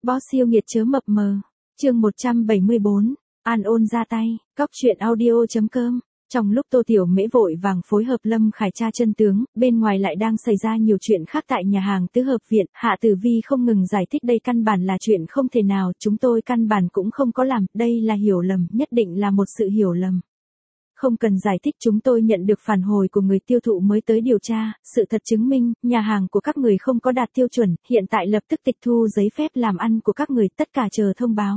Boss siêu nghiệt chớ mập mờ. Chương 174, An Ôn ra tay, Cóc truyện audio.com. Trong lúc Tô Tiểu Mễ vội vàng phối hợp Lâm Khải tra chân tướng, bên ngoài lại đang xảy ra nhiều chuyện khác tại nhà hàng tứ hợp viện. Hạ Tử Vi không ngừng giải thích đây căn bản là chuyện không thể nào, chúng tôi căn bản cũng không có làm, đây là hiểu lầm, nhất định là một sự hiểu lầm. Không cần giải thích, chúng tôi nhận được phản hồi của người tiêu thụ mới tới điều tra, sự thật chứng minh, nhà hàng của các người không có đạt tiêu chuẩn, hiện tại lập tức tịch thu giấy phép làm ăn của các người, tất cả chờ thông báo.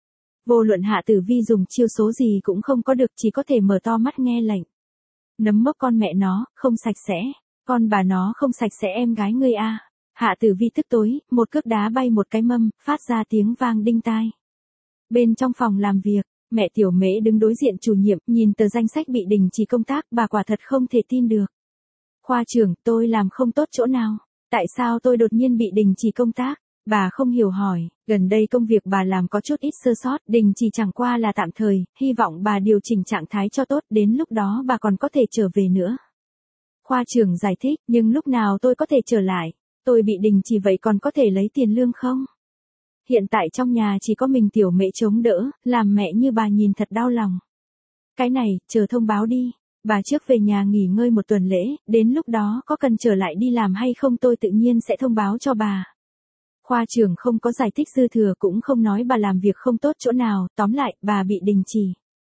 Vô luận Hạ Tử Vi dùng chiêu số gì cũng không có được, chỉ có thể mở to mắt nghe lệnh. Nấm mốc con mẹ nó, không sạch sẽ, con bà nó không sạch sẽ em gái ngươi a. Hạ Tử Vi tức tối, một cước đá bay một cái mâm, phát ra tiếng vang đinh tai. Bên trong phòng làm việc, mẹ Tiểu Mễ đứng đối diện chủ nhiệm, nhìn tờ danh sách bị đình chỉ công tác, bà quả thật không thể tin được. Khoa trưởng, tôi làm không tốt chỗ nào? Tại sao tôi đột nhiên bị đình chỉ công tác? Bà không hiểu hỏi, gần đây công việc bà làm có chút ít sơ sót, đình chỉ chẳng qua là tạm thời, hy vọng bà điều chỉnh trạng thái cho tốt, đến lúc đó bà còn có thể trở về nữa. Khoa trưởng giải thích, nhưng lúc nào tôi có thể trở lại? Tôi bị đình chỉ vậy còn có thể lấy tiền lương không? Hiện tại trong nhà chỉ có mình Tiểu Mễ chống đỡ, làm mẹ như bà nhìn thật đau lòng. Cái này, chờ thông báo đi. Bà trước về nhà nghỉ ngơi một tuần lễ, đến lúc đó có cần trở lại đi làm hay không tôi tự nhiên sẽ thông báo cho bà. Khoa trưởng không có giải thích dư thừa, cũng không nói bà làm việc không tốt chỗ nào, tóm lại, bà bị đình chỉ.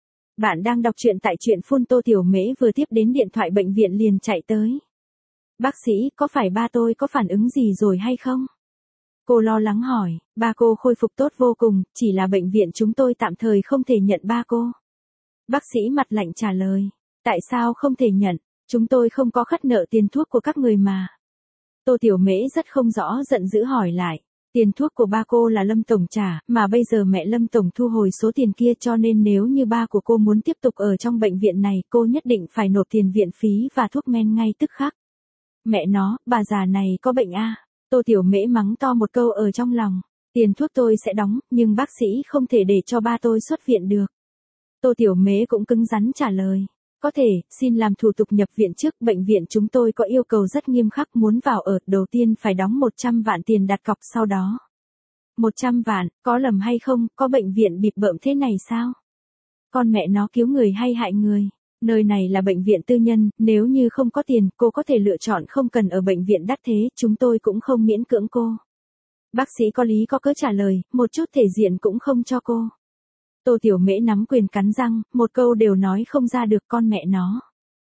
Bạn đang đọc truyện tại truyện phun. Tô Tiểu Mễ vừa tiếp đến điện thoại bệnh viện liền chạy tới. Bác sĩ, có phải ba tôi có phản ứng gì rồi hay không? Cô lo lắng hỏi, ba cô khôi phục tốt vô cùng, chỉ là bệnh viện chúng tôi tạm thời không thể nhận ba cô. Bác sĩ mặt lạnh trả lời, tại sao không thể nhận, chúng tôi không có khất nợ tiền thuốc của các người mà. Tô Tiểu Mễ rất không rõ, giận dữ hỏi lại, tiền thuốc của ba cô là Lâm Tổng trả, mà bây giờ mẹ Lâm Tổng thu hồi số tiền kia, cho nên nếu như ba của cô muốn tiếp tục ở trong bệnh viện này, cô nhất định phải nộp tiền viện phí và thuốc men ngay tức khắc. Mẹ nó, bà già này có bệnh a. Tô Tiểu Mễ mắng to một câu ở trong lòng, tiền thuốc tôi sẽ đóng, nhưng bác sĩ không thể để cho ba tôi xuất viện được. Tô Tiểu Mễ cũng cứng rắn trả lời, có thể, xin làm thủ tục nhập viện trước, bệnh viện chúng tôi có yêu cầu rất nghiêm khắc, muốn vào ở, đầu tiên phải đóng 100 vạn tiền đặt cọc, sau đó. 100 vạn, có lầm hay không, có bệnh viện bịp bợm thế này sao? Con mẹ nó cứu người hay hại người? Nơi này là bệnh viện tư nhân, nếu như không có tiền, cô có thể lựa chọn không cần ở bệnh viện đắt thế, chúng tôi cũng không miễn cưỡng cô. Bác sĩ có lý có cớ trả lời, một chút thể diện cũng không cho cô. Tô Tiểu Mễ nắm quyền cắn răng, một câu đều nói không ra được, con mẹ nó.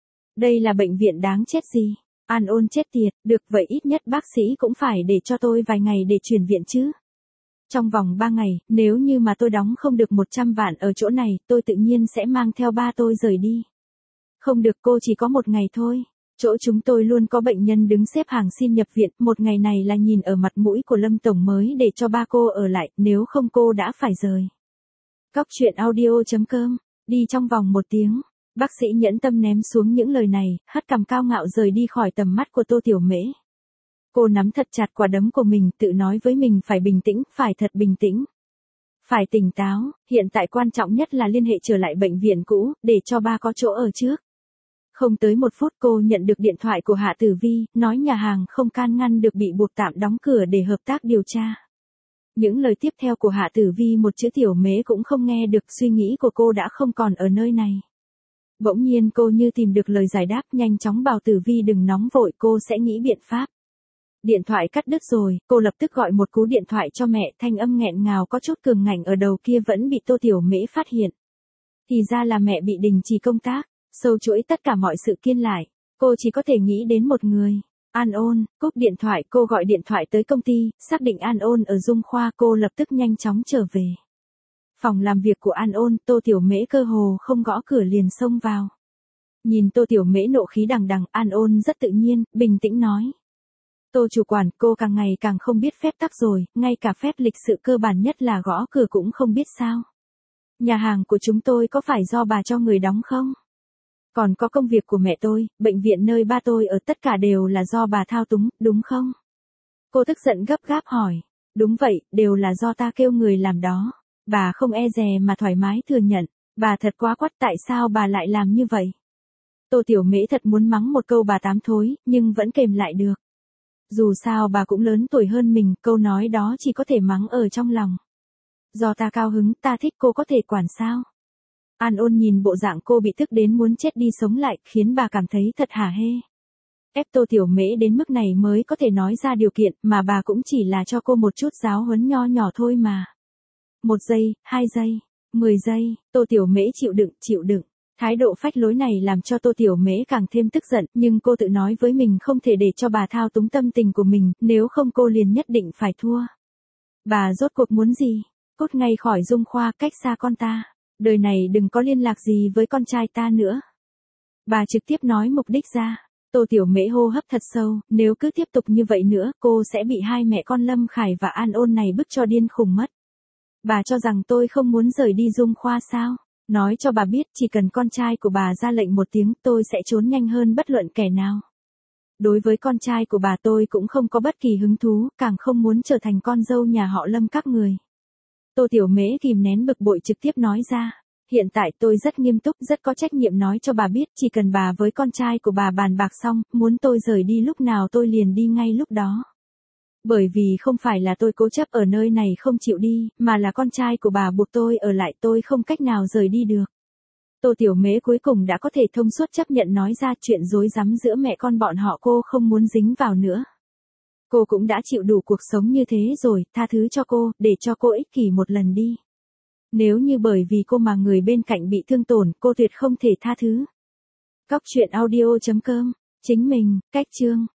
Đây là bệnh viện đáng chết gì? An Ôn chết tiệt, được vậy ít nhất bác sĩ cũng phải để cho tôi vài ngày để chuyển viện chứ. Trong vòng 3 ngày, nếu như mà tôi đóng không được 100 vạn ở chỗ này, tôi tự nhiên sẽ mang theo ba tôi rời đi. Không được, cô chỉ có 1 ngày thôi. Chỗ chúng tôi luôn có bệnh nhân đứng xếp hàng xin nhập viện, 1 ngày này là nhìn ở mặt mũi của Lâm Tổng mới để cho ba cô ở lại, nếu không cô đã phải rời. Cóc truyện audio.com, đi trong vòng 1 tiếng. Bác sĩ nhẫn tâm ném xuống những lời này, hất cằm cao ngạo rời đi khỏi tầm mắt của Tô Tiểu Mễ. Cô nắm thật chặt quả đấm của mình, tự nói với mình phải bình tĩnh, phải thật bình tĩnh. Phải tỉnh táo, hiện tại quan trọng nhất là liên hệ trở lại bệnh viện cũ, để cho ba có chỗ ở trước. Không tới 1 phút cô nhận được điện thoại của Hạ Tử Vi, nói nhà hàng không can ngăn được, bị buộc tạm đóng cửa để hợp tác điều tra. Những lời tiếp theo của Hạ Tử Vi một chữ Tiểu Mễ cũng không nghe được, suy nghĩ của cô đã không còn ở nơi này. Bỗng nhiên cô như tìm được lời giải đáp, nhanh chóng bảo Tử Vi đừng nóng vội, cô sẽ nghĩ biện pháp. Điện thoại cắt đứt rồi, cô lập tức gọi một cú điện thoại cho mẹ, thanh âm nghẹn ngào có chút cường ngạnh ở đầu kia vẫn bị Tô Tiểu Mễ phát hiện. Thì ra là mẹ bị đình chỉ công tác, sâu chuỗi tất cả mọi sự kiên lại, cô chỉ có thể nghĩ đến một người. An Ôn. Cúp điện thoại, cô gọi điện thoại tới công ty, xác định An Ôn ở Dung Khoa, cô lập tức nhanh chóng trở về. Phòng làm việc của An Ôn, Tô Tiểu Mễ cơ hồ không gõ cửa liền xông vào. Nhìn Tô Tiểu Mễ nộ khí đằng đằng, An Ôn rất tự nhiên, bình tĩnh nói. Tô chủ quản, cô càng ngày càng không biết phép tắc rồi, ngay cả phép lịch sự cơ bản nhất là gõ cửa cũng không biết sao. Nhà hàng của chúng tôi có phải do bà cho người đóng không? Còn có công việc của mẹ tôi, bệnh viện nơi ba tôi ở, tất cả đều là do bà thao túng, đúng không? Cô tức giận gấp gáp hỏi. Đúng vậy, đều là do ta kêu người làm đó. Bà không e dè mà thoải mái thừa nhận. Bà thật quá quắt, tại sao bà lại làm như vậy? Tô Tiểu Mễ thật muốn mắng một câu bà tám thối, nhưng vẫn kềm lại được. Dù sao bà cũng lớn tuổi hơn mình, câu nói đó chỉ có thể mắng ở trong lòng. Do ta cao hứng, ta thích cô có thể quản sao? An Ôn nhìn bộ dạng cô bị tức đến muốn chết đi sống lại, khiến bà cảm thấy thật hả hê. Ép Tô Tiểu Mễ đến mức này mới có thể nói ra điều kiện, mà bà cũng chỉ là cho cô một chút giáo huấn nho nhỏ thôi mà. 1 giây, 2 giây, 10 giây, Tô Tiểu Mễ chịu đựng. Thái độ phách lối này làm cho Tô Tiểu Mễ càng thêm tức giận, nhưng cô tự nói với mình không thể để cho bà thao túng tâm tình của mình, nếu không cô liền nhất định phải thua. Bà rốt cuộc muốn gì? Cút ngay khỏi Dung Khoa, cách xa con ta. Đời này đừng có liên lạc gì với con trai ta nữa. Bà trực tiếp nói mục đích ra. Tô Tiểu Mễ hô hấp thật sâu, nếu cứ tiếp tục như vậy nữa, cô sẽ bị hai mẹ con Lâm Khải và An Ôn này bức cho điên khùng mất. Bà cho rằng tôi không muốn rời đi Dung Khoa sao? Nói cho bà biết, chỉ cần con trai của bà ra lệnh một tiếng, tôi sẽ trốn nhanh hơn bất luận kẻ nào. Đối với con trai của bà tôi cũng không có bất kỳ hứng thú, càng không muốn trở thành con dâu nhà họ Lâm các người. Tô Tiểu Mễ kìm nén bực bội trực tiếp nói ra. Hiện tại tôi rất nghiêm túc, rất có trách nhiệm nói cho bà biết, chỉ cần bà với con trai của bà bàn bạc xong, muốn tôi rời đi lúc nào tôi liền đi ngay lúc đó. Bởi vì không phải là tôi cố chấp ở nơi này không chịu đi, mà là con trai của bà buộc tôi ở lại, tôi không cách nào rời đi được. Tô Tiểu Mễ cuối cùng đã có thể thông suốt chấp nhận nói ra chuyện rối rắm giữa mẹ con bọn họ, cô không muốn dính vào nữa. Cô cũng đã chịu đủ cuộc sống như thế rồi, tha thứ cho cô, để cho cô ích kỷ một lần đi. Nếu như bởi vì cô mà người bên cạnh bị thương tổn, cô tuyệt không thể tha thứ. Cóc truyện audio.com, chính mình, cách chương.